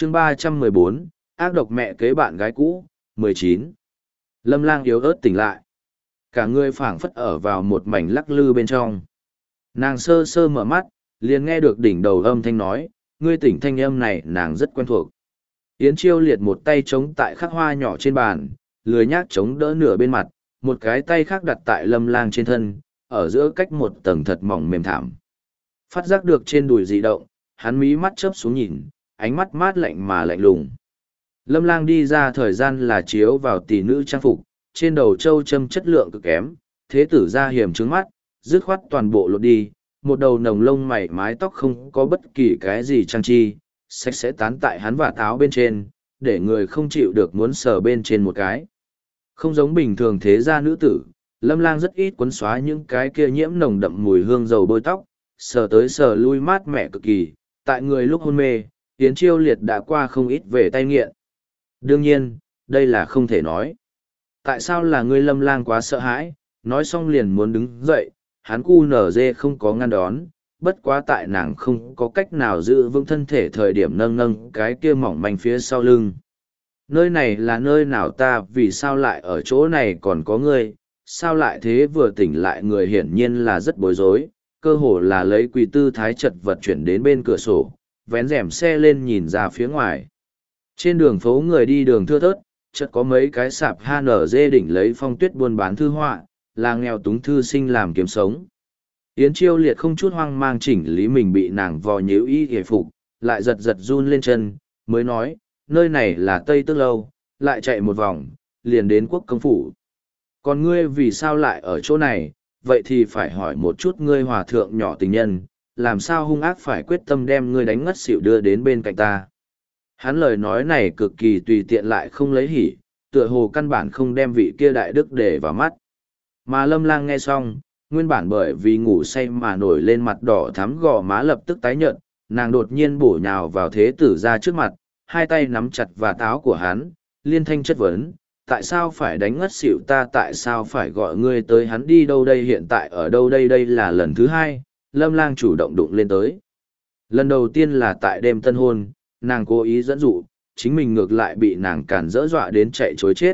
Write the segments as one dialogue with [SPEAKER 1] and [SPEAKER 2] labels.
[SPEAKER 1] chương 314, ác độc mẹ kế bạn gái cũ, 19. Lâm Lang yếu ớt tỉnh lại. Cả người phảng phất ở vào một mảnh lắc lư bên trong. Nàng sơ sơ mở mắt, liền nghe được đỉnh đầu âm thanh nói, ngươi tỉnh thanh âm này nàng rất quen thuộc. Yến Chiêu Liệt một tay chống tại khắc hoa nhỏ trên bàn, lười nhác chống đỡ nửa bên mặt, một cái tay khác đặt tại Lâm Lang trên thân, ở giữa cách một tầng thật mỏng mềm thảm. Phát giác được trên đùi dị động, hắn mí mắt chớp xuống nhìn, ánh mắt mát lạnh mà lạnh lùng. Lâm Lang đi ra thời gian là chiếu vào tỷ nữ trang phục, trên đầu châu châm chất lượng cực kém, thế tử ra hiểm trướng mắt, dứt khoát toàn bộ lột đi, một đầu nồng lông mày mái tóc không có bất kỳ cái gì trang trí, sạch sẽ tán tại hắn và táo bên trên, để người không chịu được muốn sờ bên trên một cái. Không giống bình thường thế gia nữ tử, Lâm Lang rất ít quấn xóa những cái kia nhiễm nồng đậm mùi hương dầu bôi tóc, sờ tới sờ lui mát mẻ cực kỳ, tại người lúc hôn mê, Yến Chiêu Liệt đã qua không ít về tay nghiện. Đương nhiên, đây là không thể nói. Tại sao là ngươi Lâm Lang quá sợ hãi, nói xong liền muốn đứng dậy, hắn cu nở dê không có ngăn đón, bất quá tại nàng không có cách nào giữ vững thân thể thời điểm nâng nâng cái kia mỏng manh phía sau lưng. Nơi này là nơi nào ta, vì sao lại ở chỗ này còn có ngươi, sao lại thế? Vừa tỉnh lại người hiển nhiên là rất bối rối, cơ hồ là lấy quỳ tư thái chật vật chuyển đến bên cửa sổ, vén rèm xe lên nhìn ra phía ngoài. Trên đường phố người đi đường thưa thớt, chợt có mấy cái sạp HNG đỉnh lấy phong tuyết buôn bán thư họa, là nghèo túng thư sinh làm kiếm sống. Yến Chiêu Liệt không chút hoang mang chỉnh lý mình bị nàng vò nhíu y hề phục, lại giật giật run lên chân, mới nói, nơi này là Tây Tước Lâu, lại chạy một vòng, liền đến Quốc Công Phủ. Còn ngươi vì sao lại ở chỗ này, vậy thì phải hỏi một chút ngươi hòa thượng nhỏ tình nhân, làm sao hung ác phải quyết tâm đem ngươi đánh ngất xỉu đưa đến bên cạnh ta. Hắn lời nói này cực kỳ tùy tiện lại không lấy hỉ, tựa hồ căn bản không đem vị kia đại đức để vào mắt. Mà Lâm Lang nghe xong, nguyên bản bởi vì ngủ say mà nổi lên mặt đỏ thắm gò má lập tức tái nhợt, nàng đột nhiên bổ nhào vào thế tử ra trước mặt, hai tay nắm chặt và táo của hắn, liên thanh chất vấn, tại sao phải đánh ngất xỉu ta, tại sao phải gọi ngươi tới, hắn đi đâu đây, hiện tại ở đâu đây. Đây là lần thứ hai, Lâm Lang chủ động đụng lên tới. Lần đầu tiên là tại đêm tân hôn, nàng cố ý dẫn dụ, chính mình ngược lại bị nàng cản dỡ dọa đến chạy chối chết.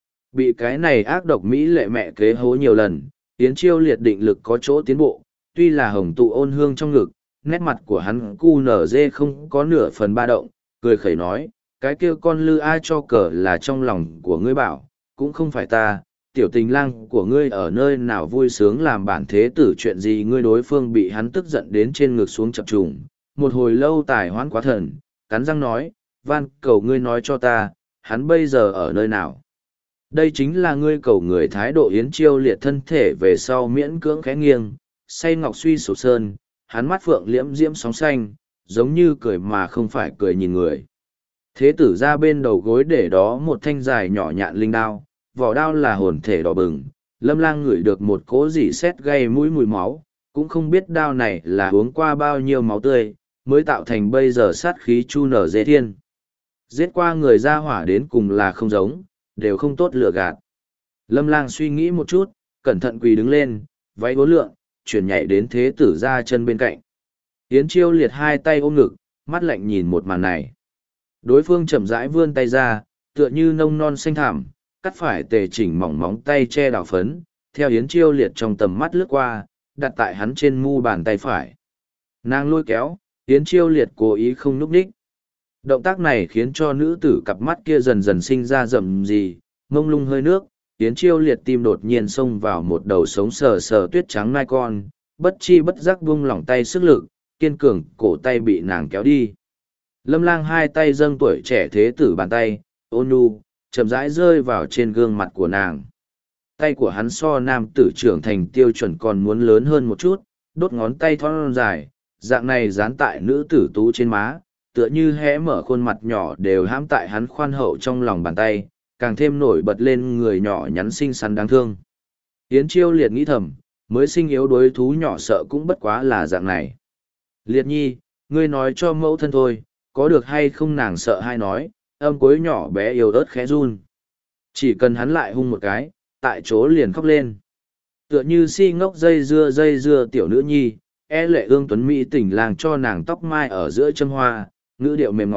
[SPEAKER 1] Bị cái này ác độc mỹ lệ mẹ kế hố nhiều lần, Yến Chiêu Liệt định lực có chỗ tiến bộ, tuy là hồng tụ ôn hương trong ngực, nét mặt của hắn cu nở dê không có nửa phần ba động, cười khẩy nói, cái kia con lư ai cho cờ là trong lòng của ngươi bảo, cũng không phải ta, tiểu tình lang của ngươi ở nơi nào vui sướng làm bản thế tử chuyện gì, ngươi đối phương bị hắn tức giận đến trên ngực xuống chập trùng, một hồi lâu tài hoãn quá thần, cắn răng nói, van cầu ngươi nói cho ta, hắn bây giờ ở nơi nào. Đây chính là ngươi cầu người. Thái độ Yến Chiêu Liệt thân thể về sau miễn cưỡng khẽ nghiêng, say ngọc suy sụp sơn, hắn mắt phượng liễm diễm sóng xanh, giống như cười mà không phải cười nhìn người. Thế tử ra bên đầu gối để đó một thanh dài nhỏ nhạn linh đao, vỏ đao là hồn thể đỏ bừng, Lâm Lang ngửi được một cỗ dỉ sét gây mũi mùi máu, cũng không biết đao này là uống qua bao nhiêu máu tươi, mới tạo thành bây giờ sát khí chu nở dễ thiên. Giết qua người ra hỏa đến cùng là không giống, đều không tốt lựa gạt. Lâm Lang suy nghĩ một chút, cẩn thận quỳ đứng lên, váy vốn lượn, chuyển nhảy đến thế tử ra chân bên cạnh. Yến Chiêu Liệt hai tay ôm ngực, mắt lạnh nhìn một màn này. Đối phương chậm rãi vươn tay ra, tựa như nông non xanh thảm, cắt phải tề chỉnh mỏng móng tay che đào phấn, theo Yến Chiêu Liệt trong tầm mắt lướt qua, đặt tại hắn trên mu bàn tay phải. Nàng lôi kéo, Yến Chiêu Liệt cố ý không núp đích. Động tác này khiến cho nữ tử cặp mắt kia dần dần sinh ra rầm gì, mông lung hơi nước, Yến Chiêu Liệt tim đột nhiên xông vào một đầu sống sờ sờ tuyết trắng nai con, bất chi bất giác buông lỏng tay sức lực, kiên cường cổ tay bị nàng kéo đi. Lâm Lang hai tay dâng tuổi trẻ thế tử bàn tay, ôn nhu, chậm rãi rơi vào trên gương mặt của nàng. Tay của hắn so nam tử trưởng thành tiêu chuẩn còn muốn lớn hơn một chút, đốt ngón tay thon dài, dạng này dán tại nữ tử tú trên má, tựa như hé mở khuôn mặt nhỏ đều hãm tại hắn khoan hậu trong lòng bàn tay, càng thêm nổi bật lên người nhỏ nhắn xinh xắn đáng thương. Yến Chiêu Liệt nghĩ thầm, mới sinh yếu đối thú nhỏ sợ cũng bất quá là dạng này. Liệt nhi, ngươi nói cho mẫu thân thôi, có được hay không? Nàng sợ hay nói, âm cuối nhỏ bé yếu ớt khẽ run. Chỉ cần hắn lại hung một cái, tại chỗ liền khóc lên. Tựa như si ngốc dây dưa tiểu nữ nhi, e lệ ương tuấn mỹ tỉnh làng cho nàng tóc mai ở giữa châm hoa, ngữ điệu mềm ngọt,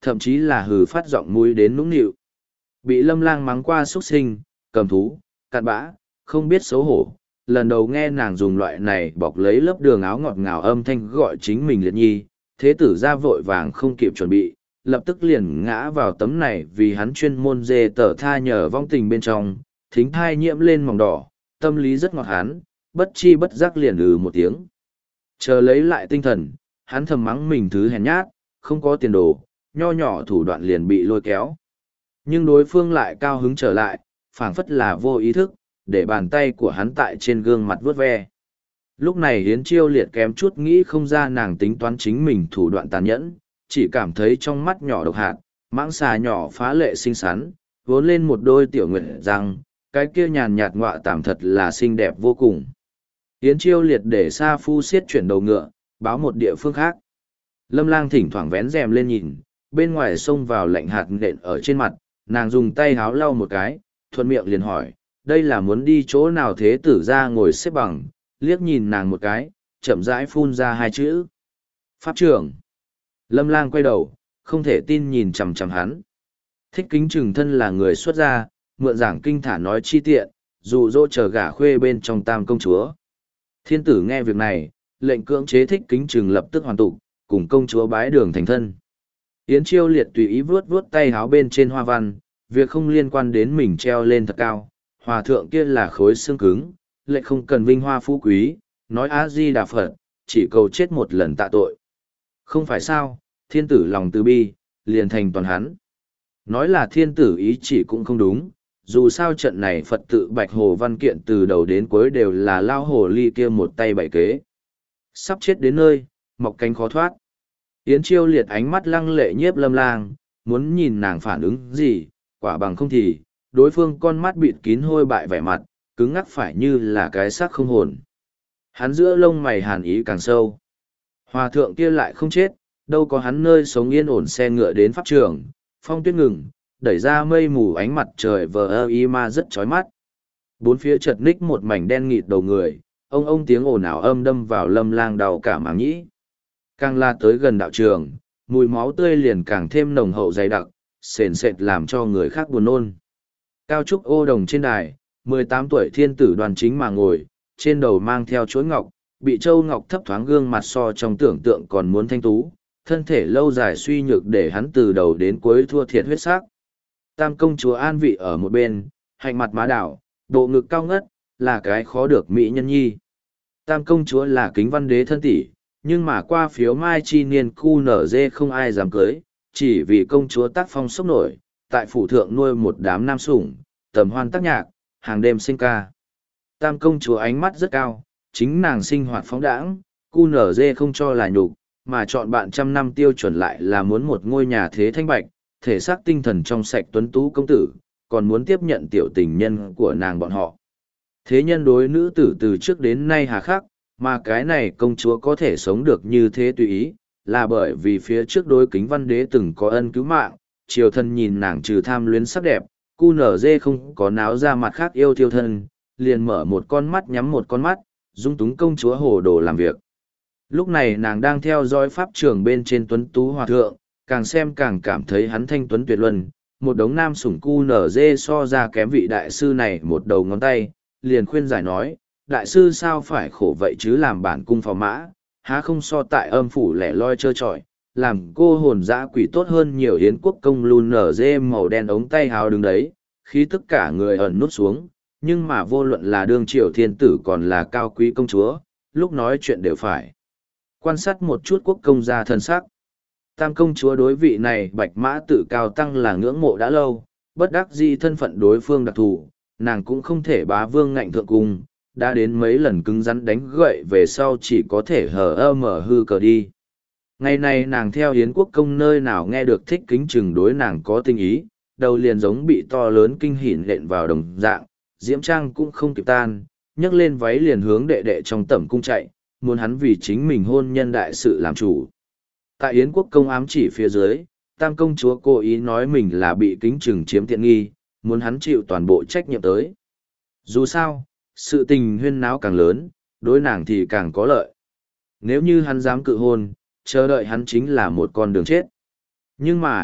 [SPEAKER 1] thậm chí là hừ phát giọng mũi đến nũng nịu. Bị Lâm Lang mắng qua xuất sinh, cầm thú, cặn bã, không biết xấu hổ. Lần đầu nghe nàng dùng loại này bọc lấy lớp đường áo ngọt ngào âm thanh gọi chính mình liệt nhi, thế tử ra vội vàng không kịp chuẩn bị, lập tức liền ngã vào tấm này vì hắn chuyên môn dê tờ tha nhờ vong tình bên trong, thính thai nhiễm lên mỏng đỏ, tâm lý rất ngọt hắn, bất chi bất giác liền một tiếng. Chờ lấy lại tinh thần, hắn thầm mắng mình thứ hèn nhát, không có tiền đồ, nho nhỏ thủ đoạn liền bị lôi kéo. Nhưng đối phương lại cao hứng trở lại, phảng phất là vô ý thức, để bàn tay của hắn tại trên gương mặt vuốt ve. Lúc này Yến Chiêu Liệt kém chút nghĩ không ra nàng tính toán chính mình thủ đoạn tàn nhẫn, chỉ cảm thấy trong mắt nhỏ độc hạt, mãng xà nhỏ phá lệ xinh xắn, vốn lên một đôi tiểu nguyệt răng, cái kia nhàn nhạt ngọa tạm thật là xinh đẹp vô cùng. Yến Chiêu Liệt để Sa Phu Siết chuyển đầu ngựa, báo một địa phương khác. Lâm Lang thỉnh thoảng vén rèm lên nhìn, bên ngoài xông vào lạnh hạt nện ở trên mặt, nàng dùng tay háo lau một cái, thuận miệng liền hỏi, đây là muốn đi chỗ nào thế tử ra ngồi xếp bằng, liếc nhìn nàng một cái, chậm rãi phun ra hai chữ. Pháp trưởng. Lâm Lang quay đầu, không thể tin nhìn chằm chằm hắn. Thích Kính Trừng thân là người xuất gia, mượn giảng kinh thả nói chi tiện, dụ dỗ chờ gả khuê bên trong tam công chúa. Thiên tử nghe việc này, lệnh cưỡng chế Thích Kính Trừng lập tức hoàn tụ, cùng công chúa bái đường thành thân. Yến Chiêu Liệt tùy ý vuốt vuốt tay háo bên trên hoa văn, việc không liên quan đến mình treo lên thật cao, hòa thượng kia là khối xương cứng, lệnh không cần vinh hoa phú quý, nói A-di-đà Phật, chỉ cầu chết một lần tạ tội. Không phải sao, thiên tử lòng từ bi, liền thành toàn hắn. Nói là thiên tử ý chỉ cũng không đúng, dù sao trận này Phật tự Bạch Hồ văn kiện từ đầu đến cuối đều là lao hồ ly kia một tay bày kế. Sắp chết đến nơi, mọc cánh khó thoát. Yến Chiêu Liệt ánh mắt lăng lệ nhiếp Lâm Lang, muốn nhìn nàng phản ứng gì, quả bằng không thì, đối phương con mắt bịt kín hôi bại vẻ mặt, cứng ngắc phải như là cái xác không hồn. Hắn giữa lông mày hàn ý càng sâu. Hòa thượng kia lại không chết, đâu có hắn nơi sống yên ổn xe ngựa đến pháp trường, phong tuyết ngừng, đẩy ra mây mù ánh mặt trời vờ ơ y ma rất chói mắt. Bốn phía chật ních một mảnh đen nghịt đầu người, ông tiếng ồn ào âm đâm vào Lâm Lang đầu cả màng nhĩ. Càng la tới gần đạo trường, mùi máu tươi liền càng thêm nồng hậu dày đặc, sền sệt làm cho người khác buồn nôn. Cao trúc ô đồng trên đài, 18 tuổi thiên tử Đoàn Chính mà ngồi, trên đầu mang theo chuỗi ngọc, bị châu ngọc thấp thoáng gương mặt so trong tưởng tượng còn muốn thanh tú, thân thể lâu dài suy nhược để hắn từ đầu đến cuối thua thiệt huyết sắc. Tam công chúa an vị ở một bên, hạnh mặt má đảo, bộ ngực cao ngất, là cái khó được mỹ nhân nhi. Tam công chúa là Kính Văn Đế thân tỷ, nhưng mà qua phiếu mai chi niên khu nở dê không ai dám cưới, chỉ vì công chúa tác phong sốc nổi, tại phủ thượng nuôi một đám nam sủng, tầm hoan tác nhạc, hàng đêm sinh ca. Tam công chúa ánh mắt rất cao, chính nàng sinh hoạt phóng đãng, khu nở dê không cho là nhục, mà chọn bạn trăm năm tiêu chuẩn lại là muốn một ngôi nhà thế thanh bạch, thể xác tinh thần trong sạch tuấn tú công tử, còn muốn tiếp nhận tiểu tình nhân của nàng bọn họ. Thế nhân đối nữ tử từ trước đến nay hà khắc, mà cái này công chúa có thể sống được như thế tùy ý, là bởi vì phía trước đối Kính Văn Đế từng có ân cứu mạng, triều thân nhìn nàng trừ tham luyến sắc đẹp, cu nở dê không có náo ra mặt khác yêu thiêu thân, liền mở một con mắt nhắm một con mắt, dung túng công chúa hồ đồ làm việc. Lúc này nàng đang theo dõi pháp trường bên trên tuấn tú hòa thượng, càng xem càng cảm thấy hắn thanh tuấn tuyệt luân, một đống nam sủng cu nở dê so ra kém vị đại sư này một đầu ngón tay, liền khuyên giải nói, đại sư sao phải khổ vậy chứ làm bản cung phò mã, há không so tại âm phủ lẻ loi trơ trọi, làm cô hồn dã quỷ tốt hơn nhiều hiến quốc công lùn nở dê màu đen ống tay hào đứng đấy, khi tất cả người ẩn nút xuống, nhưng mà vô luận là đương triều thiên tử còn là cao quý công chúa, lúc nói chuyện đều phải quan sát một chút quốc công gia thân sắc. Tam công chúa đối vị này bạch mã tự cao tăng là ngưỡng mộ đã lâu, bất đắc dĩ thân phận đối phương đặc thù, nàng cũng không thể bá vương ngạnh thượng cung, đã đến mấy lần cứng rắn đánh gậy về sau chỉ có thể mở hư cờ đi. Ngày này nàng theo hiến quốc công nơi nào nghe được Thích Kính Trừng đối nàng có tình ý, đầu liền giống bị to lớn kinh hỉn lện vào đồng dạng, diễm trang cũng không kịp tan, nhấc lên váy liền hướng đệ đệ trong tẩm cung chạy, muốn hắn vì chính mình hôn nhân đại sự làm chủ. Tại Yến quốc công ám chỉ phía dưới, tam công chúa cố ý nói mình là bị Kính Trừng chiếm tiện nghi, muốn hắn chịu toàn bộ trách nhiệm tới. Dù sao, sự tình huyên náo càng lớn, đối nàng thì càng có lợi. Nếu như hắn dám cự hôn, chờ đợi hắn chính là một con đường chết. Nhưng mà,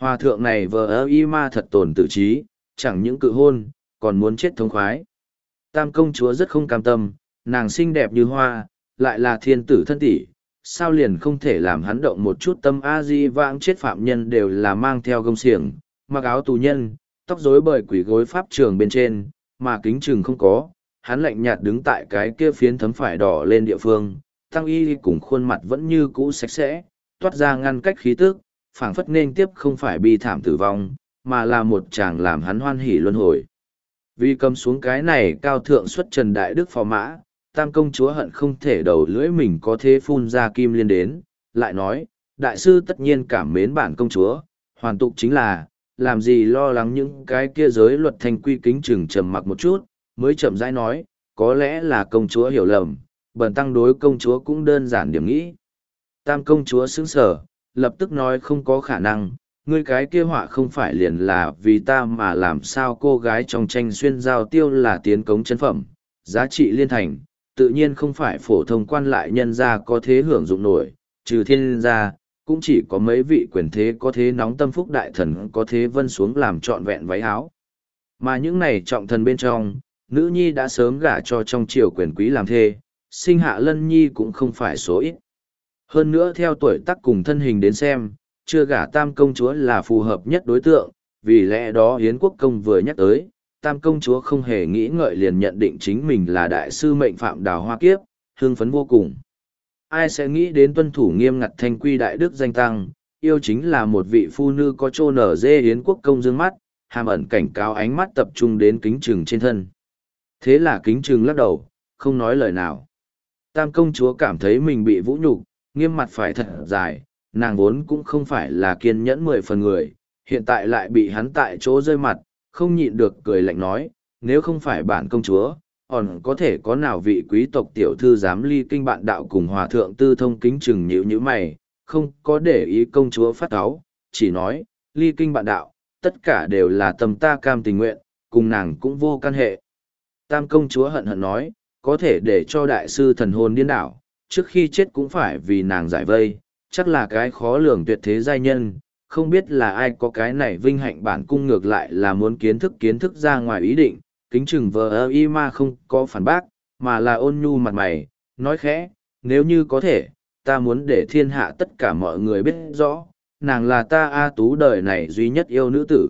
[SPEAKER 1] Hòa thượng này vờ ơ y ma thật tổn tự trí, chẳng những cự hôn, còn muốn chết thống khoái. Tam công chúa rất không cam tâm, nàng xinh đẹp như hoa, lại là thiên tử thân tỷ, sao liền không thể làm hắn động một chút tâm a di vãng chết phạm nhân đều là mang theo gông xiềng, mặc áo tù nhân, tóc rối bời quỷ gối pháp trường bên trên, mà kính chừng không có, hắn lạnh nhạt đứng tại cái kia phiến thấm phải đỏ lên địa phương, tăng y cùng khuôn mặt vẫn như cũ sạch sẽ, toát ra ngăn cách khí tức, phảng phất nên tiếp không phải bi thảm tử vong, mà là một chàng làm hắn hoan hỉ luân hồi. Vì cầm xuống cái này cao thượng xuất trần đại đức phò mã, tam công chúa hận không thể đầu lưỡi mình có thế phun ra kim liên đến, lại nói, đại sư tất nhiên cảm mến bản công chúa, hoàn tục chính là, làm gì lo lắng những cái kia giới luật thanh quy kính chừng trầm mặc một chút, mới chậm rãi nói, có lẽ là công chúa hiểu lầm, bần tăng đối công chúa cũng đơn giản điểm nghĩ. Tam công chúa sững sờ, lập tức nói không có khả năng, ngươi cái kia họa không phải liền là vì ta mà làm sao cô gái trong tranh xuyên giao tiêu là tiến cống chân phẩm, giá trị liên thành, tự nhiên không phải phổ thông quan lại nhân gia có thế hưởng dụng nổi, trừ thiên gia, cũng chỉ có mấy vị quyền thế có thế nóng tâm phúc đại thần có thế vân xuống làm trọn vẹn váy áo. Mà những này trọng thần bên trong, nữ nhi đã sớm gả cho trong triều quyền quý làm thê, sinh hạ lân nhi cũng không phải số ít. Hơn nữa theo tuổi tác cùng thân hình đến xem, chưa gả tam công chúa là phù hợp nhất đối tượng, vì lẽ đó Hiến Quốc Công vừa nhắc tới, tam công chúa không hề nghĩ ngợi liền nhận định chính mình là đại sư mệnh phạm đào hoa kiếp, hương phấn vô cùng. Ai sẽ nghĩ đến tuân thủ nghiêm ngặt thanh quy đại đức danh tăng, yêu chính là một vị phu nữ có trô nở dê Hiến Quốc Công dương mắt, hàm ẩn cảnh cáo ánh mắt tập trung đến kính trừng trên thân. Thế là kính trừng lắc đầu, không nói lời nào. Tam công chúa cảm thấy mình bị vũ nhục, nghiêm mặt phải thật dài, nàng vốn cũng không phải là kiên nhẫn 10 phần người, hiện tại lại bị hắn tại chỗ rơi mặt, không nhịn được cười lạnh nói, nếu không phải bản công chúa, còn có thể có nào vị quý tộc tiểu thư dám ly kinh bạn đạo cùng hòa thượng tư thông kính chừng nhíu như mày, không có để ý công chúa phát áo, chỉ nói, ly kinh bạn đạo, tất cả đều là tâm ta cam tình nguyện, cùng nàng cũng vô can hệ. Tam công chúa hận hận nói, có thể để cho đại sư thần hồn điên đảo, trước khi chết cũng phải vì nàng giải vây, chắc là cái khó lường tuyệt thế giai nhân, không biết là ai có cái này vinh hạnh bản cung ngược lại là muốn kiến thức ra ngoài ý định, kính chừng vờ y ma không có phản bác, mà là ôn nhu mặt mày, nói khẽ, nếu như có thể, ta muốn để thiên hạ tất cả mọi người biết rõ, nàng là ta A Tú đời này duy nhất yêu nữ tử.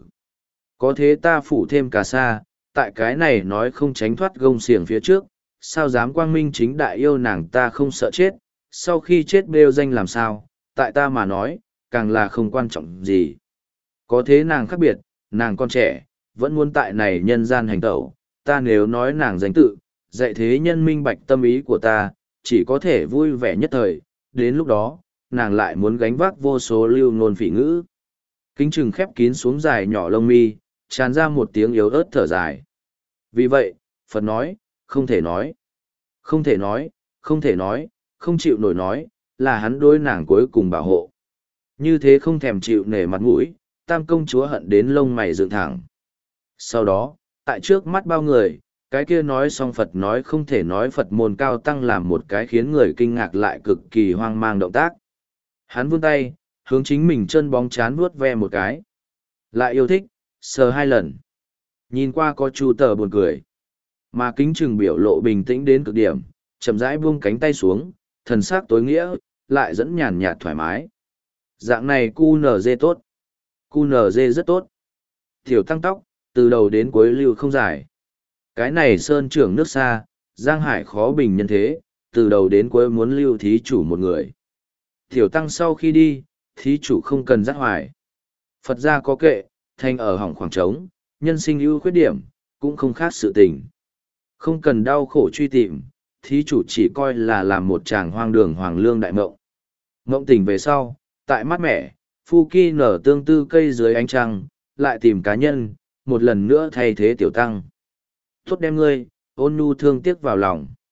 [SPEAKER 1] Có thế ta phủ thêm cả xa, tại cái này nói không tránh thoát gông xiềng phía trước, sao dám quang minh chính đại yêu nàng ta không sợ chết, sau khi chết bêu danh làm sao, tại ta mà nói, càng là không quan trọng gì. Có thế nàng khác biệt, nàng còn trẻ, vẫn muốn tại này nhân gian hành tẩu, ta nếu nói nàng danh tự, dạy thế nhân minh bạch tâm ý của ta, chỉ có thể vui vẻ nhất thời, đến lúc đó, nàng lại muốn gánh vác vô số lưu ngôn phỉ ngữ. Kính trừng khép kín xuống dài nhỏ lông mi, tràn ra một tiếng yếu ớt thở dài. Vì vậy, Phật nói, không thể nói, không thể nói, không thể nói, không chịu nổi nói, là hắn đối nàng cuối cùng bảo hộ. Như thế không thèm chịu nể mặt mũi, tam công chúa hận đến lông mày dựng thẳng. Sau đó, tại trước mắt bao người, cái kia nói xong Phật nói không thể nói Phật môn cao tăng làm một cái khiến người kinh ngạc lại cực kỳ hoang mang động tác. Hắn vươn tay, hướng chính mình chân bóng chán vuốt ve một cái. Lại yêu thích, sờ 2 lần. Nhìn qua có chu tờ buồn cười. Mà kính trừng biểu lộ bình tĩnh đến cực điểm, chậm rãi buông cánh tay xuống, thần sắc tối nghĩa, lại dẫn nhàn nhạt thoải mái. Dạng này QNZ tốt. QNZ rất tốt. Tiểu tăng tóc, từ đầu đến cuối lưu không dài. Cái này sơn trưởng nước xa, Giang Hải khó bình nhân thế, từ đầu đến cuối muốn lưu thí chủ một người. Tiểu tăng sau khi đi, thí chủ không cần dắt hoài. Phật gia có kệ, thanh ở hỏng khoảng trống, nhân sinh ưu khuyết điểm, cũng không khác sự tình. Không cần đau khổ truy tìm, thí chủ chỉ coi là làm một chàng hoang đường hoàng lương đại mộng. Mộng tỉnh về sau, tại mát mẻ, phu kỳ nở tương tư cây dưới ánh trăng, lại tìm cá nhân, một lần nữa thay thế tiểu tăng. Tốt đem ngươi, ôn nhu thương tiếc vào lòng.